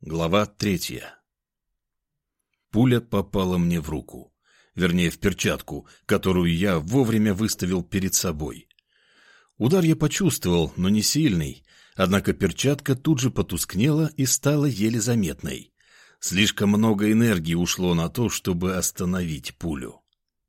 Глава 3. Пуля попала мне в руку, вернее в перчатку, которую я вовремя выставил перед собой. Удар я почувствовал, но не сильный, однако перчатка тут же потускнела и стала еле заметной. Слишком много энергии ушло на то, чтобы остановить пулю.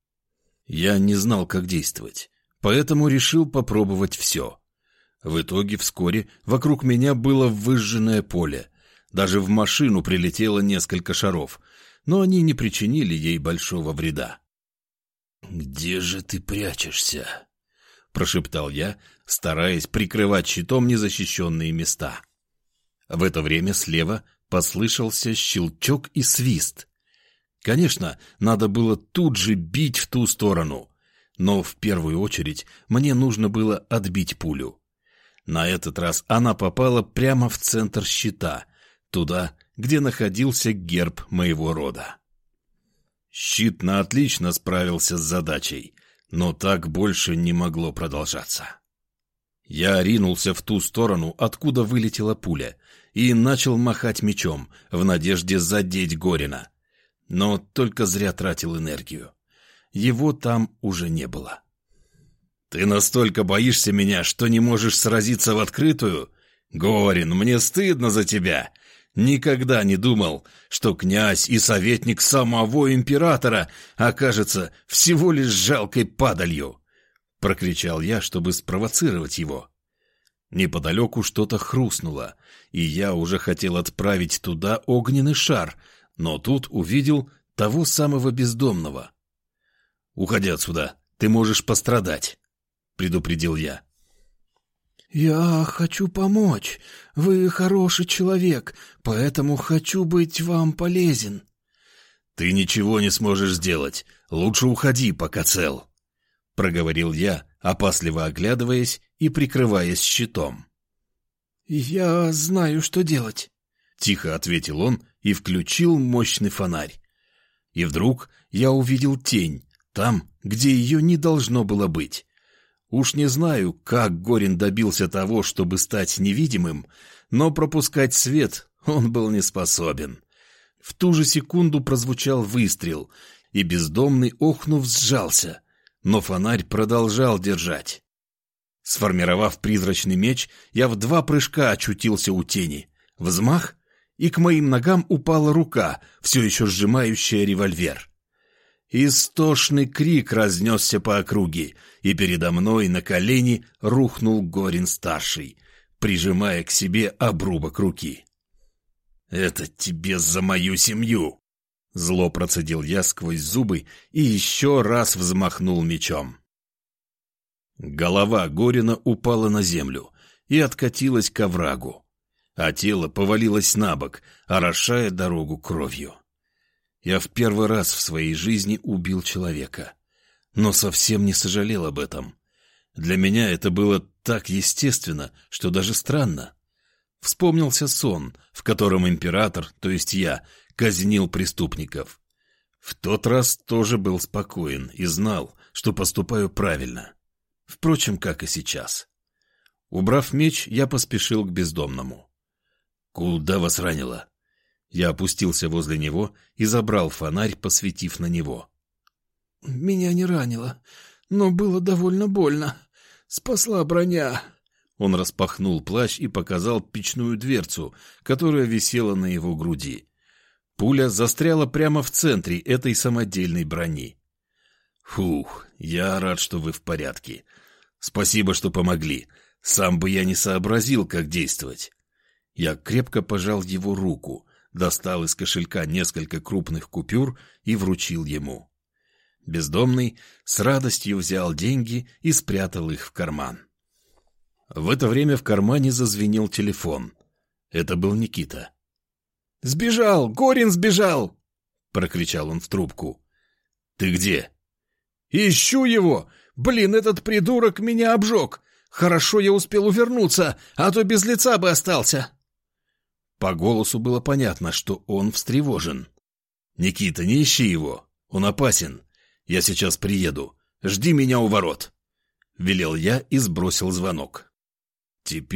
Я не знал, как действовать, поэтому решил попробовать все. В итоге вскоре вокруг меня было выжженное поле. Даже в машину прилетело несколько шаров, но они не причинили ей большого вреда. «Где же ты прячешься?» — прошептал я, стараясь прикрывать щитом незащищенные места. В это время слева послышался щелчок и свист. Конечно, надо было тут же бить в ту сторону, но в первую очередь мне нужно было отбить пулю. На этот раз она попала прямо в центр щита, туда, где находился герб моего рода. Щит на отлично справился с задачей, но так больше не могло продолжаться. Я ринулся в ту сторону, откуда вылетела пуля, и начал махать мечом в надежде задеть Горина. Но только зря тратил энергию. Его там уже не было. «Ты настолько боишься меня, что не можешь сразиться в открытую? Горин, мне стыдно за тебя. Никогда не думал, что князь и советник самого императора окажется всего лишь жалкой падалью!» — прокричал я, чтобы спровоцировать его. Неподалеку что-то хрустнуло, и я уже хотел отправить туда огненный шар, но тут увидел того самого бездомного. «Уходи отсюда, ты можешь пострадать», — предупредил я. «Я хочу помочь. Вы хороший человек, поэтому хочу быть вам полезен». «Ты ничего не сможешь сделать. Лучше уходи, пока цел», — проговорил я, опасливо оглядываясь и прикрываясь щитом. «Я знаю, что делать», — тихо ответил он и включил мощный фонарь. И вдруг я увидел тень, там, где ее не должно было быть. Уж не знаю, как Горин добился того, чтобы стать невидимым, но пропускать свет он был не способен. В ту же секунду прозвучал выстрел, и бездомный, охнув, сжался, но фонарь продолжал держать. Сформировав призрачный меч, я в 2 прыжка очутился у тени. Взмах, и к моим ногам упала рука, все еще сжимающая револьвер. Истошный крик разнесся по округе, и передо мной на колени рухнул Горин-старший, прижимая к себе обрубок руки. «Это тебе за мою семью!» Зло процедил я сквозь зубы и еще раз взмахнул мечом. Голова Горина упала на землю и откатилась к оврагу, а тело повалилось на бок, орошая дорогу кровью. Я в первый раз в своей жизни убил человека, но совсем не сожалел об этом. Для меня это было так естественно, что даже странно. Вспомнился сон, в котором император, то есть я, казнил преступников. В тот раз тоже был спокоен и знал, что поступаю правильно. Впрочем, как и сейчас. Убрав меч, я поспешил к бездомному. «Куда вас ранило?» Я опустился возле него и забрал фонарь, посветив на него. «Меня не ранило, но было довольно больно. Спасла броня». Он распахнул плащ и показал печную дверцу, которая висела на его груди. Пуля застряла прямо в центре этой самодельной брони. «Фух, я рад, что вы в порядке. Спасибо, что помогли. Сам бы я не сообразил, как действовать». Я крепко пожал его руку, достал из кошелька несколько крупных купюр и вручил ему. Бездомный с радостью взял деньги и спрятал их в карман. В это время в кармане зазвенел телефон. Это был Никита. «Сбежал! Горин сбежал!» — прокричал он в трубку. «Ты где?» «Ищу его! Блин, этот придурок меня обжег! Хорошо я успел увернуться, а то без лица бы остался!» По голосу было понятно, что он встревожен. «Никита, не ищи его, он опасен. Я сейчас приеду. Жди меня у ворот», — велел я и сбросил звонок. Теперь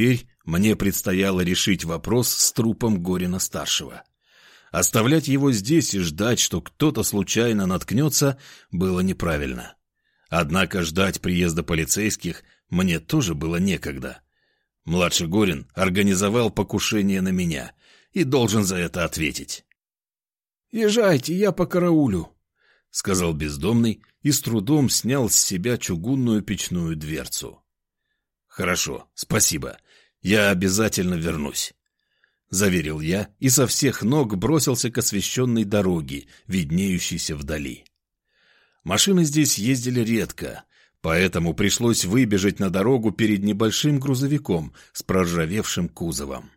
Мне предстояло решить вопрос с трупом Горина-старшего. Оставлять его здесь и ждать, что кто-то случайно наткнется, было неправильно. Однако ждать приезда полицейских мне тоже было некогда. Младший Горин организовал покушение на меня и должен за это ответить. «Езжайте, я покараулю», — сказал бездомный и с трудом снял с себя чугунную печную дверцу. «Хорошо, спасибо. Я обязательно вернусь», — заверил я и со всех ног бросился к освещенной дороге, виднеющейся вдали. Машины здесь ездили редко, поэтому пришлось выбежать на дорогу перед небольшим грузовиком с проржавевшим кузовом.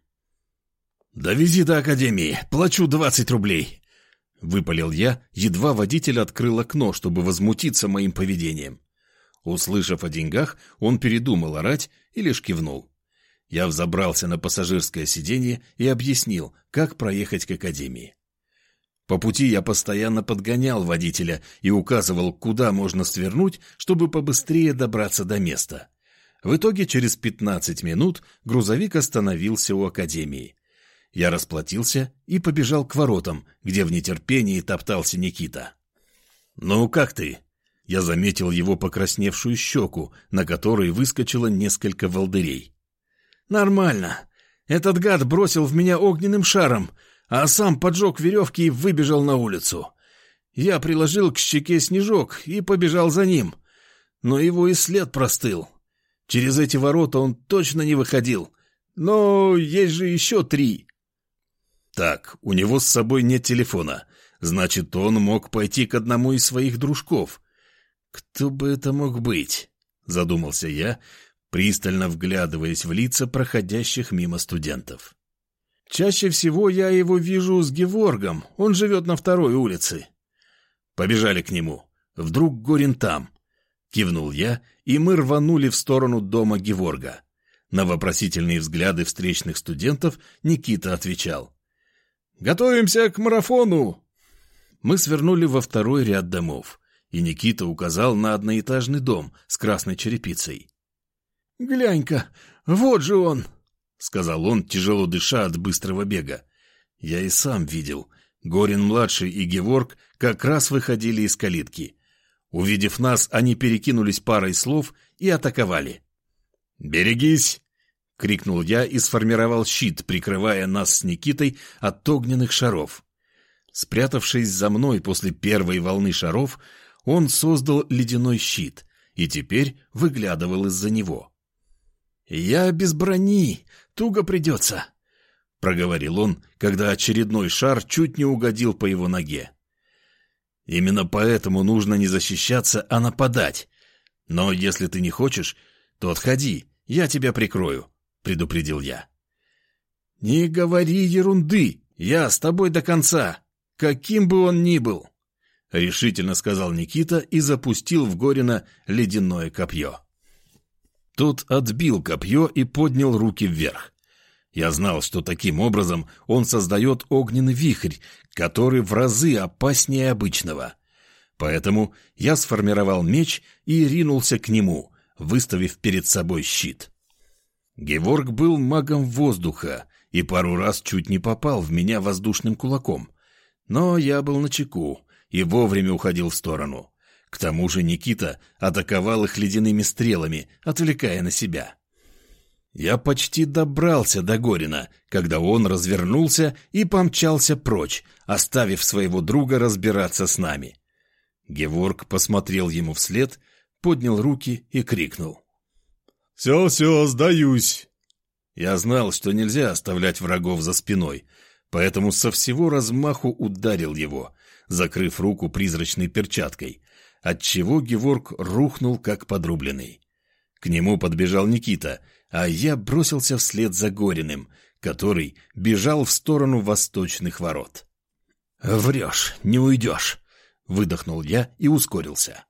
«Довези до академии, плачу 20 рублей», — выпалил я, едва водитель открыл окно, чтобы возмутиться моим поведением. Услышав о деньгах, он передумал орать и лишь кивнул. Я взобрался на пассажирское сиденье и объяснил, как проехать к академии. По пути я постоянно подгонял водителя и указывал, куда можно свернуть, чтобы побыстрее добраться до места. В итоге через 15 минут грузовик остановился у академии. Я расплатился и побежал к воротам, где в нетерпении топтался Никита. «Ну, как ты?» Я заметил его покрасневшую щеку, на которой выскочило несколько волдырей. «Нормально. Этот гад бросил в меня огненным шаром, а сам поджег веревки и выбежал на улицу. Я приложил к щеке снежок и побежал за ним, но его и след простыл. Через эти ворота он точно не выходил, но есть же еще 3. Так, у него с собой нет телефона, значит, он мог пойти к одному из своих дружков. Кто бы это мог быть? Задумался я, пристально вглядываясь в лица проходящих мимо студентов. Чаще всего я его вижу с Геворгом, он живет на 2-й улице. Побежали к нему. Вдруг Горин там. Кивнул я, и мы рванули в сторону дома Геворга. На вопросительные взгляды встречных студентов Никита отвечал: «Готовимся к марафону!» Мы свернули во 2-й ряд домов, и Никита указал на одноэтажный дом с красной черепицей. «Глянь-ка, вот же он!» — сказал он, тяжело дыша от быстрого бега. Я и сам видел. Горин-младший и Геворг как раз выходили из калитки. Увидев нас, они перекинулись парой слов и атаковали. «Берегись!» — крикнул я и сформировал щит, прикрывая нас с Никитой от огненных шаров. Спрятавшись за мной после первой волны шаров, он создал ледяной щит и теперь выглядывал из-за него. «Я без брони, туго придется», — проговорил он, когда очередной шар чуть не угодил по его ноге. «Именно поэтому нужно не защищаться, а нападать. Но если ты не хочешь, то отходи, я тебя прикрою», — предупредил я. «Не говори ерунды, я с тобой до конца, каким бы он ни был», — решительно сказал Никита и запустил в Горина ледяное копье. Тот отбил копье и поднял руки вверх. Я знал, что таким образом он создает огненный вихрь, который в разы опаснее обычного. Поэтому я сформировал меч и ринулся к нему, выставив перед собой щит. Геворг был магом воздуха и пару раз чуть не попал в меня воздушным кулаком. Но я был начеку и вовремя уходил в сторону. К тому же Никита атаковал их ледяными стрелами, отвлекая на себя. Я почти добрался до Горина, когда он развернулся и помчался прочь, оставив своего друга разбираться с нами. Геворг посмотрел ему вслед, поднял руки и крикнул: «Все, сдаюсь!» Я знал, что нельзя оставлять врагов за спиной, поэтому со всего размаху ударил его, закрыв руку призрачной перчаткой, отчего Геворг рухнул как подрубленный. К нему подбежал Никита, а я бросился вслед за Гориным, который бежал в сторону восточных ворот. «Врешь, не уйдешь!» — выдохнул я и ускорился.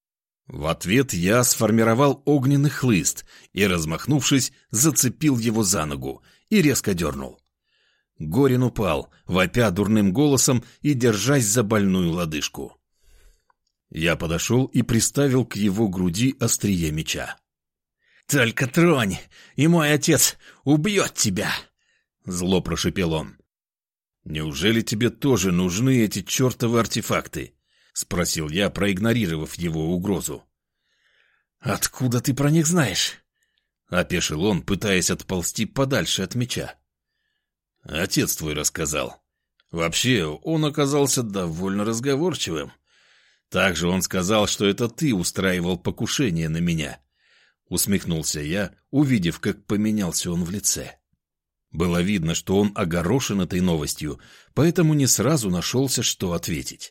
В ответ я сформировал огненный хлыст и, размахнувшись, зацепил его за ногу и резко дернул. Горин упал, вопя дурным голосом и держась за больную лодыжку. Я подошел и приставил к его груди острие меча. «Только тронь, и мой отец убьет тебя!» — зло прошипел он. «Неужели тебе тоже нужны эти чертовы артефакты?» — спросил я, проигнорировав его угрозу. «Откуда ты про них знаешь?» — опешил он, пытаясь отползти подальше от меча. «Отец твой рассказал. Вообще, он оказался довольно разговорчивым. Также он сказал, что это ты устраивал покушение на меня». Усмехнулся я, увидев, как поменялся он в лице. Было видно, что он огорошен этой новостью, поэтому не сразу нашелся, что ответить.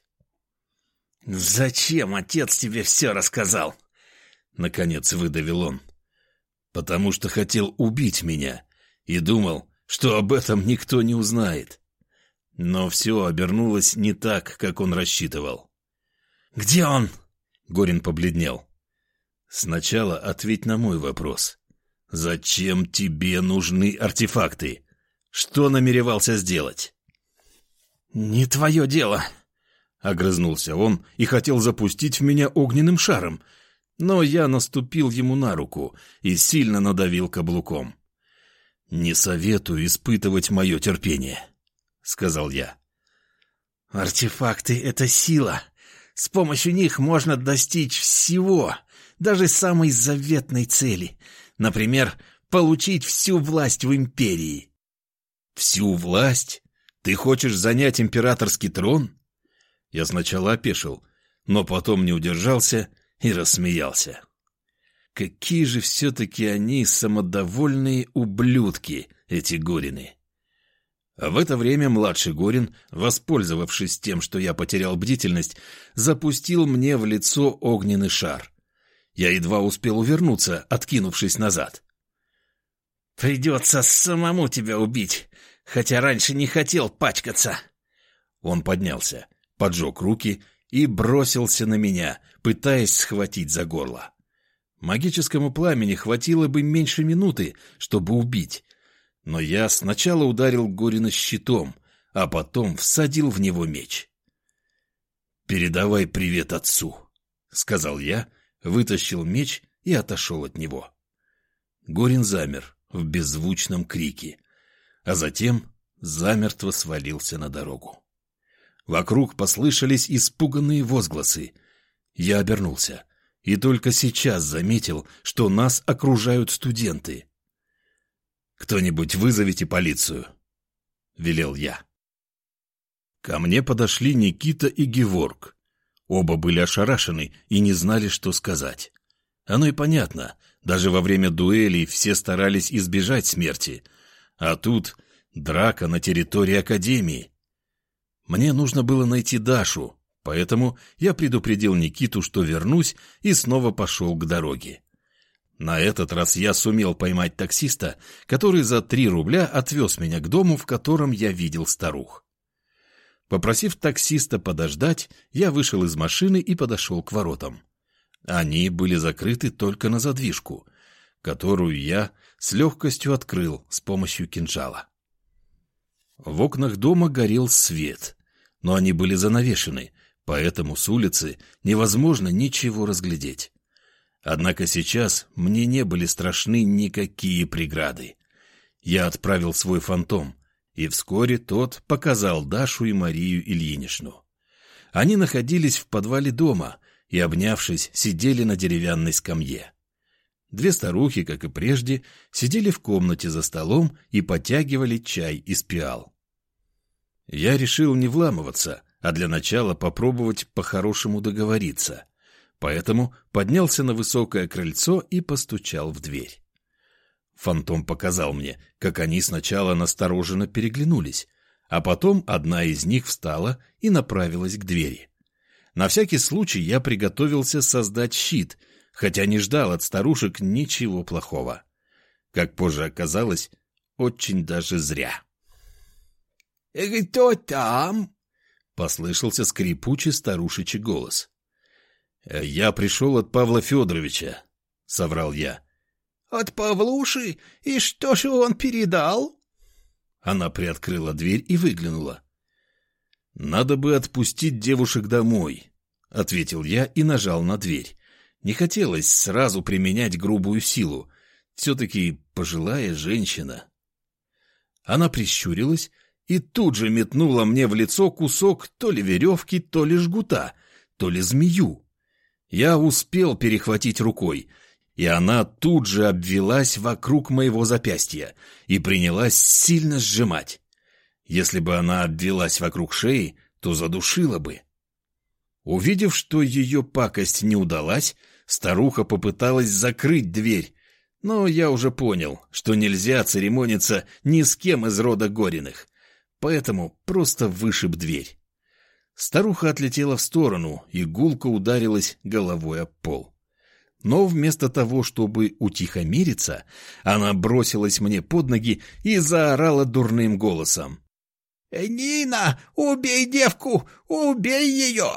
«Зачем отец тебе все рассказал?» — наконец выдавил он. «Потому что хотел убить меня и думал, что об этом никто не узнает. Но все обернулось не так, как он рассчитывал». «Где он?» — Горин побледнел. «Сначала ответь на мой вопрос. Зачем тебе нужны артефакты? Что намеревался сделать?» «Не твое дело», — огрызнулся он и хотел запустить в меня огненным шаром, но я наступил ему на руку и сильно надавил каблуком. «Не советую испытывать мое терпение», — сказал я. «Артефакты — это сила. С помощью них можно достичь всего, даже самой заветной цели. Например, получить всю власть в империи». «Всю власть? Ты хочешь занять императорский трон?» Я сначала опешил, но потом не удержался и рассмеялся. Какие же все-таки они самодовольные ублюдки, эти Горины. А в это время младший Горин, воспользовавшись тем, что я потерял бдительность, запустил мне в лицо огненный шар. Я едва успел увернуться, откинувшись назад. «Придется самому тебя убить, хотя раньше не хотел пачкаться». Он поднялся, поджег руки и бросился на меня, пытаясь схватить за горло. Магическому пламени хватило бы меньше минуты, чтобы убить, но я сначала ударил Горина щитом, а потом всадил в него меч. «Передавай привет отцу», — сказал я, вытащил меч и отошел от него. Горин замер в беззвучном крике, а затем замертво свалился на дорогу. Вокруг послышались испуганные возгласы. Я обернулся и только сейчас заметил, что нас окружают студенты. «Кто-нибудь вызовите полицию», — велел я. Ко мне подошли Никита и Геворг. Оба были ошарашены и не знали, что сказать. Оно и понятно, даже во время дуэлей все старались избежать смерти, а тут драка на территории Академии. Мне нужно было найти Дашу, поэтому я предупредил Никиту, что вернусь, и снова пошел к дороге. На этот раз я сумел поймать таксиста, который за 3 рубля отвез меня к дому, в котором я видел старух. Попросив таксиста подождать, я вышел из машины и подошел к воротам. Они были закрыты только на задвижку, которую я с легкостью открыл с помощью кинжала. В окнах дома горел свет, но они были занавешены, поэтому с улицы невозможно ничего разглядеть. Однако сейчас мне не были страшны никакие преграды. Я отправил свой фантом, и вскоре тот показал Дашу и Марию Ильиничну. Они находились в подвале дома и, обнявшись, сидели на деревянной скамье. 2 старухи, как и прежде, сидели в комнате за столом и потягивали чай из пиал. Я решил не вламываться, а для начала попробовать по-хорошему договориться, поэтому поднялся на высокое крыльцо и постучал в дверь. Фантом показал мне, как они сначала настороженно переглянулись, а потом одна из них встала и направилась к двери. На всякий случай я приготовился создать щит, хотя не ждал от старушек ничего плохого. Как позже оказалось, очень даже зря. «Кто там?» — послышался скрипучий старушечий голос. «Я пришел от Павла Федоровича», — соврал я. «От Павлуши? И что же он передал?» Она приоткрыла дверь и выглянула. «Надо бы отпустить девушек домой», — ответил я и нажал на дверь. Не хотелось сразу применять грубую силу, Все-таки пожилая женщина. Она прищурилась и тут же метнула мне в лицо кусок то ли веревки, то ли жгута, то ли змею. Я успел перехватить рукой, и она тут же обвилась вокруг моего запястья и принялась сильно сжимать. Если бы она обвилась вокруг шеи, то задушила бы. Увидев, что ее пакость не удалась, старуха попыталась закрыть дверь, но я уже понял, что нельзя церемониться ни с кем из рода Гориных, поэтому просто вышиб дверь. Старуха отлетела в сторону и гулко ударилась головой об пол. Но вместо того, чтобы утихомириться, она бросилась мне под ноги и заорала дурным голосом. «Нина, убей девку! Убей ее!»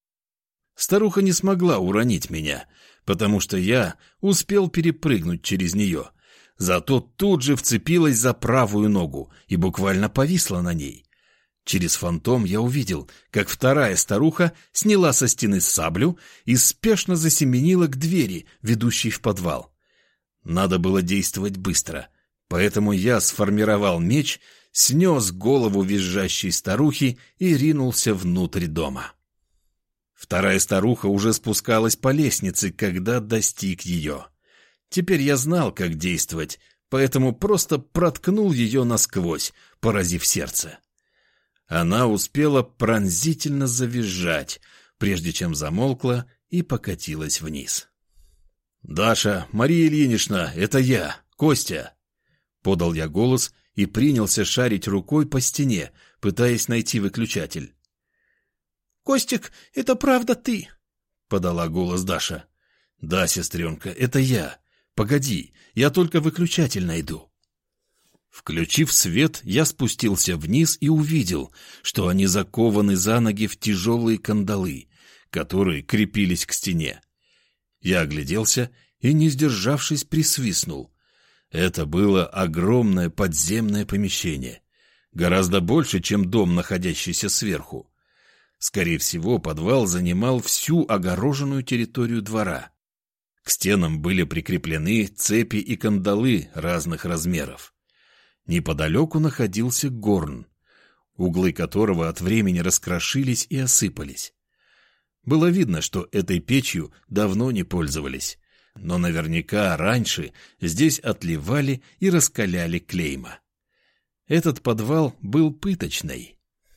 Старуха не смогла уронить меня, потому что я успел перепрыгнуть через нее. Зато тут же вцепилась за правую ногу и буквально повисла на ней. Через фантом я увидел, как вторая старуха сняла со стены саблю и спешно засеменила к двери, ведущей в подвал. Надо было действовать быстро, поэтому я сформировал меч, снес голову визжащей старухи и ринулся внутрь дома. Вторая старуха уже спускалась по лестнице, когда достиг ее. Теперь я знал, как действовать, поэтому просто проткнул ее насквозь, поразив сердце. Она успела пронзительно завизжать, прежде чем замолкла и покатилась вниз. «Даша, Мария Ильинична, это я, Костя!» Подал я голос и принялся шарить рукой по стене, пытаясь найти выключатель. «Костик, это правда ты?» — подала голос Даша. «Да, сестренка, это я. Погоди, я только выключатель найду». Включив свет, я спустился вниз и увидел, что они закованы за ноги в тяжелые кандалы, которые крепились к стене. Я огляделся и, не сдержавшись, присвистнул. Это было огромное подземное помещение, гораздо больше, чем дом, находящийся сверху. Скорее всего, подвал занимал всю огороженную территорию двора. К стенам были прикреплены цепи и кандалы разных размеров. Неподалеку находился горн, углы которого от времени раскрошились и осыпались. Было видно, что этой печью давно не пользовались, но наверняка раньше здесь отливали и раскаляли клейма. Этот подвал был пыточной.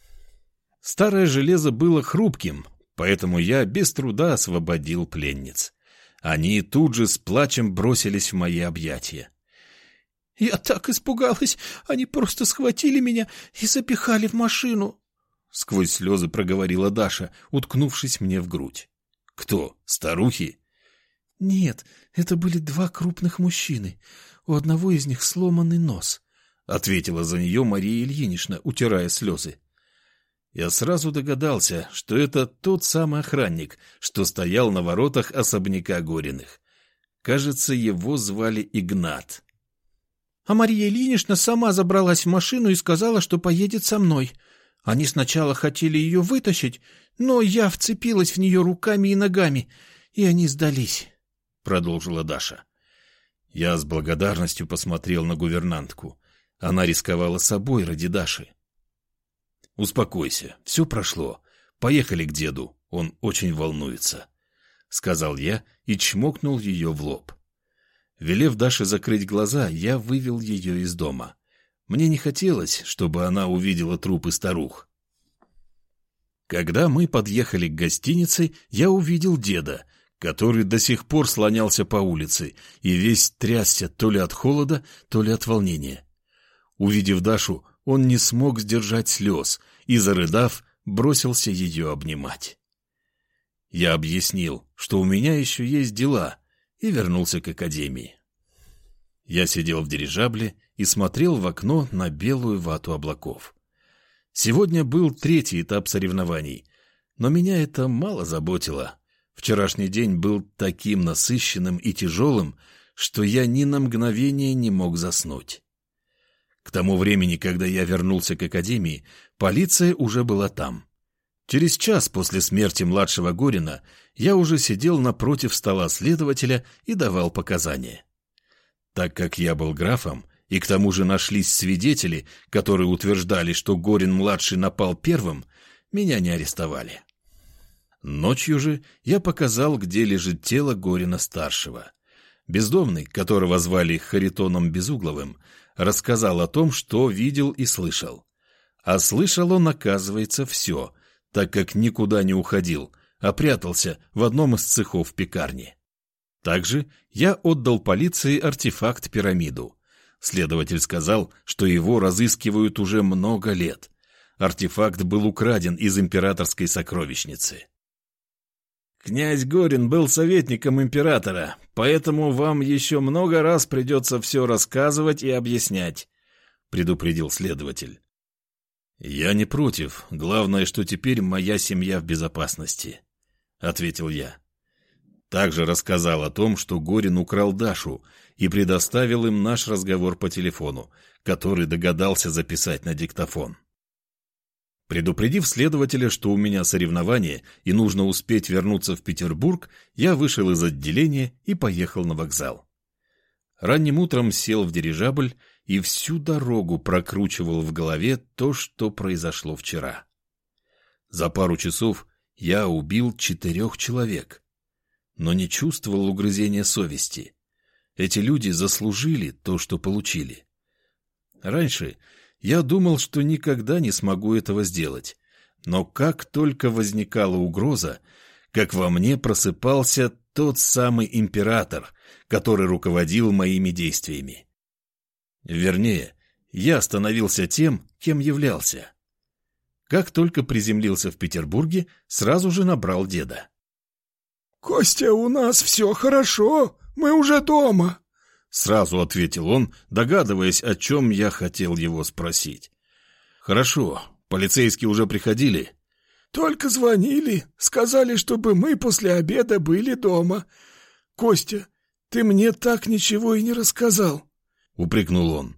Старое железо было хрупким, поэтому я без труда освободил пленниц. Они тут же с плачем бросились в мои объятия. «Я так испугалась! Они просто схватили меня и запихали в машину!» Сквозь слезы проговорила Даша, уткнувшись мне в грудь. «Кто? Старухи?» «Нет, это были два крупных мужчины. У одного из них сломанный нос», — ответила за нее Мария Ильинична, утирая слезы. Я сразу догадался, что это тот самый охранник, что стоял на воротах особняка Гориных. Кажется, его звали Игнат. «А Мария Ильинична сама забралась в машину и сказала, что поедет со мной. Они сначала хотели ее вытащить, но я вцепилась в нее руками и ногами, и они сдались», — продолжила Даша. Я с благодарностью посмотрел на гувернантку. Она рисковала собой ради Даши. «Успокойся, все прошло. Поехали к деду, он очень волнуется», — сказал я и чмокнул ее в лоб. Велев Даше закрыть глаза, я вывел ее из дома. Мне не хотелось, чтобы она увидела трупы старух. Когда мы подъехали к гостинице, я увидел деда, который до сих пор слонялся по улице и весь трясся то ли от холода, то ли от волнения. Увидев Дашу, он не смог сдержать слез и, зарыдав, бросился ее обнимать. Я объяснил, что у меня еще есть дела, и вернулся к академии. Я сидел в дирижабле и смотрел в окно на белую вату облаков. Сегодня был третий этап соревнований, но меня это мало заботило. Вчерашний день был таким насыщенным и тяжелым, что я ни на мгновение не мог заснуть. К тому времени, когда я вернулся к академии, полиция уже была там. Через час после смерти младшего Горина я уже сидел напротив стола следователя и давал показания. Так как я был графом, и к тому же нашлись свидетели, которые утверждали, что Горин-младший напал первым, меня не арестовали. Ночью же я показал, где лежит тело Горина-старшего. Бездомный, которого звали Харитоном Безугловым, рассказал о том, что видел и слышал. А слышал он, оказывается, все, так как никуда не уходил, а прятался в одном из цехов пекарни. Также я отдал полиции артефакт-пирамиду. Следователь сказал, что его разыскивают уже много лет. Артефакт был украден из императорской сокровищницы. «Князь Горин был советником императора, поэтому вам еще много раз придется все рассказывать и объяснять», — предупредил следователь. «Я не против. Главное, что теперь моя семья в безопасности», — ответил я. Также рассказал о том, что Горин украл Дашу и предоставил им наш разговор по телефону, который догадался записать на диктофон. Предупредив следователя, что у меня соревнование и нужно успеть вернуться в Петербург, я вышел из отделения и поехал на вокзал. Ранним утром сел в дирижабль и всю дорогу прокручивал в голове то, что произошло вчера. За пару часов я убил 4 человек, но не чувствовал угрызения совести. Эти люди заслужили то, что получили. Раньше я думал, что никогда не смогу этого сделать, но как только возникала угроза, как во мне просыпался тот самый император, который руководил моими действиями. Вернее, я становился тем, кем являлся. Как только приземлился в Петербурге, сразу же набрал деда. «Костя, у нас все хорошо, мы уже дома», — сразу ответил он, догадываясь, о чем я хотел его спросить. «Хорошо, полицейские уже приходили?» «Только звонили, сказали, чтобы мы после обеда были дома. Костя, ты мне так ничего и не рассказал», — упрекнул он.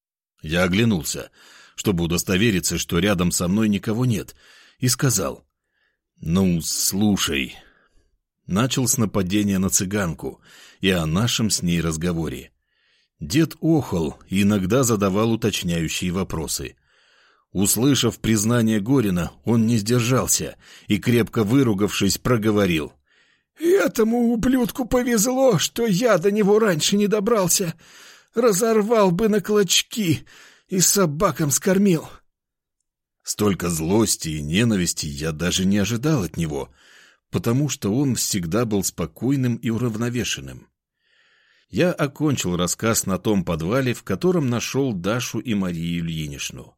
Я оглянулся, чтобы удостовериться, что рядом со мной никого нет, и сказал: «Ну, слушай». Начал с нападения на цыганку и о нашем с ней разговоре. Дед охал и иногда задавал уточняющие вопросы. Услышав признание Горина, он не сдержался и, крепко выругавшись, проговорил: «Этому ублюдку повезло, что я до него раньше не добрался. Разорвал бы на клочки и собакам скормил». Столько злости и ненависти я даже не ожидал от него, потому что он всегда был спокойным и уравновешенным. Я окончил рассказ на том подвале, в котором нашел Дашу и Марию Ильиничну.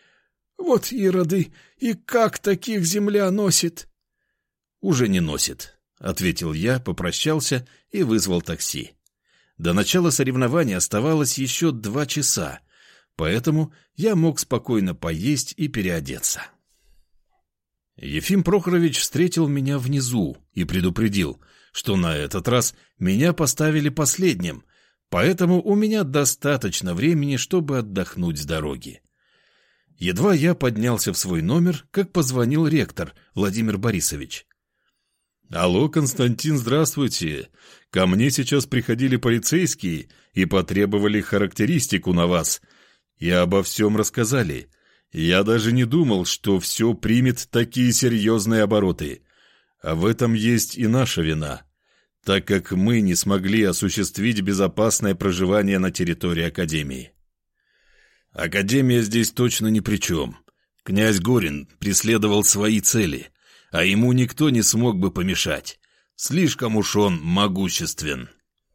«Вот ироды, и как таких земля носит?» «Уже не носит», — ответил я, попрощался и вызвал такси. До начала соревнований оставалось еще 2 часа, поэтому я мог спокойно поесть и переодеться. Ефим Прохорович встретил меня внизу и предупредил, что на этот раз меня поставили последним, поэтому у меня достаточно времени, чтобы отдохнуть с дороги. Едва я поднялся в свой номер, как позвонил ректор Владимир Борисович. «Алло, Константин, здравствуйте. Ко мне сейчас приходили полицейские и потребовали характеристику на вас. И обо всем рассказали. Я даже не думал, что все примет такие серьезные обороты. А в этом есть и наша вина, так как мы не смогли осуществить безопасное проживание на территории Академии». «Академия здесь точно ни при чем. Князь Горин преследовал свои цели, а ему никто не смог бы помешать. Слишком уж он могуществен».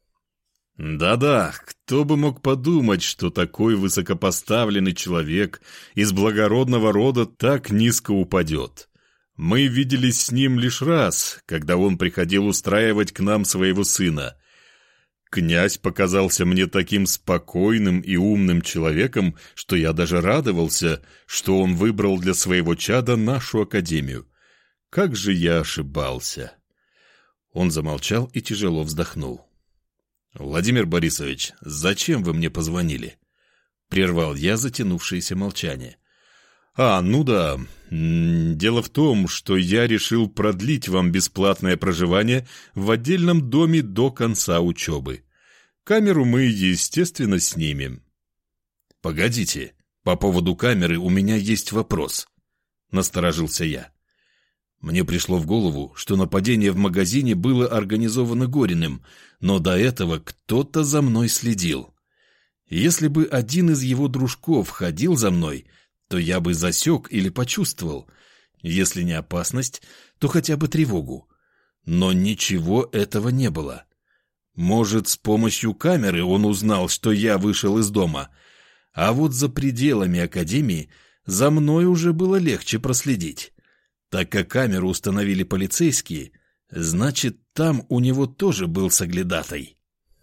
«Да-да, кто бы мог подумать, что такой высокопоставленный человек из благородного рода так низко упадет. Мы виделись с ним лишь раз, когда он приходил устраивать к нам своего сына. Князь показался мне таким спокойным и умным человеком, что я даже радовался, что он выбрал для своего чада нашу академию. Как же я ошибался!» Он замолчал и тяжело вздохнул. «Владимир Борисович, зачем вы мне позвонили?» Прервал я затянувшееся молчание. Ну да. Дело в том, что я решил продлить вам бесплатное проживание в отдельном доме до конца учебы. Камеру мы, естественно, снимем. Погодите, по поводу камеры у меня есть вопрос. Насторожился я. Мне пришло в голову, что нападение в магазине было организовано Гориным, но до этого кто-то за мной следил. Если бы один из его дружков ходил за мной, то я бы засек или почувствовал. Если не опасность, то хотя бы тревогу. Но ничего этого не было. Может, с помощью камеры он узнал, что я вышел из дома, а вот за пределами академии за мной уже было легче проследить. Так как камеру установили полицейские, значит, там у него тоже был соглядатай.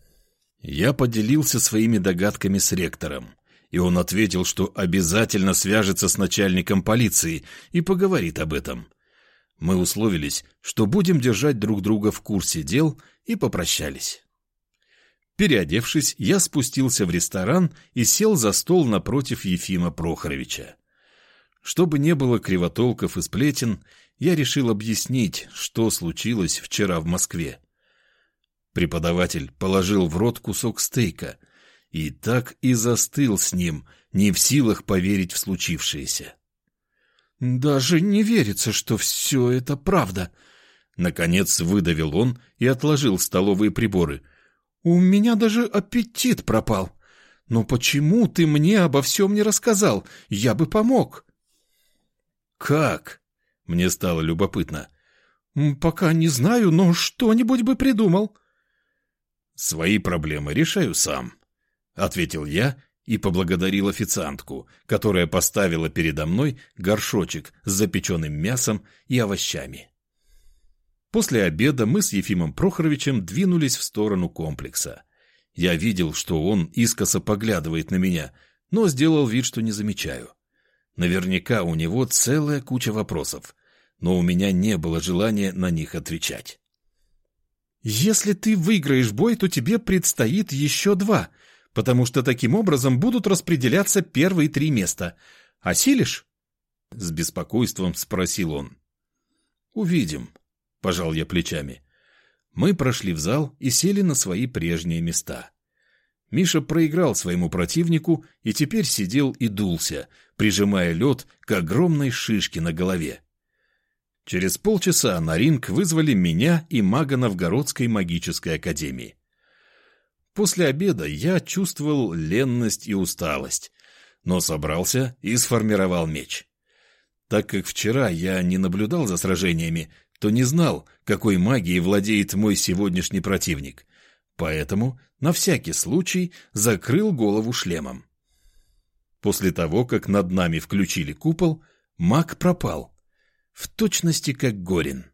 Я поделился своими догадками с ректором, и он ответил, что обязательно свяжется с начальником полиции и поговорит об этом. Мы условились, что будем держать друг друга в курсе дел, и попрощались. Переодевшись, я спустился в ресторан и сел за стол напротив Ефима Прохоровича. Чтобы не было кривотолков и сплетен, я решил объяснить, что случилось вчера в Москве. Преподаватель положил в рот кусок стейка и так и застыл с ним, не в силах поверить в случившееся. «Даже не верится, что все это правда», — наконец выдавил он и отложил столовые приборы. «У меня даже аппетит пропал. Но почему ты мне обо всем не рассказал? Я бы помог». «Как?» — мне стало любопытно. «Пока не знаю, но что-нибудь бы придумал». «Свои проблемы решаю сам», — ответил я и поблагодарил официантку, которая поставила передо мной горшочек с запеченным мясом и овощами. После обеда мы с Ефимом Прохоровичем двинулись в сторону комплекса. Я видел, что он искоса поглядывает на меня, но сделал вид, что не замечаю. Наверняка у него целая куча вопросов, но у меня не было желания на них отвечать. «Если ты выиграешь бой, то тебе предстоит еще 2, потому что таким образом будут распределяться первые 3 места. Осилишь?» — с беспокойством спросил он. «Увидим», — пожал я плечами. Мы прошли в зал и сели на свои прежние места. Миша проиграл своему противнику и теперь сидел и дулся, прижимая лед к огромной шишке на голове. Через полчаса на ринг вызвали меня и мага Новгородской магической академии. После обеда я чувствовал ленность и усталость, но собрался и сформировал меч. Так как вчера я не наблюдал за сражениями, то не знал, какой магией владеет мой сегодняшний противник, поэтому на всякий случай закрыл голову шлемом. После того, как над нами включили купол, маг пропал, в точности как Горин.